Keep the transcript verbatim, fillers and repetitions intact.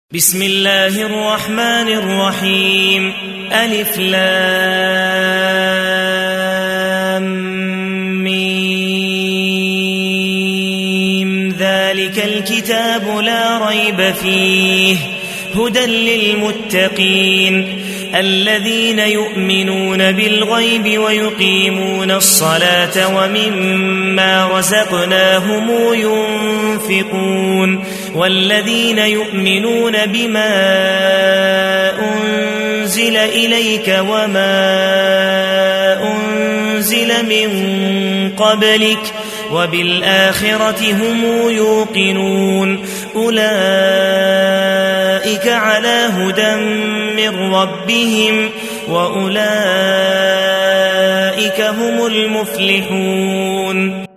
بسم الله الرحمن الرحيم ألف لام ميم ذلك الكتاب لا ريب فيه هدى للمتقين الذين يؤمنون بالغيب ويقيمون الصلاة ومما رزقناهم ينفقون والذين يؤمنون بما أنزل إليك وما أنزل من قبلك وبالآخرة هم يوقنون أولئك على هدى من ربهم وأولئك هم المفلحون.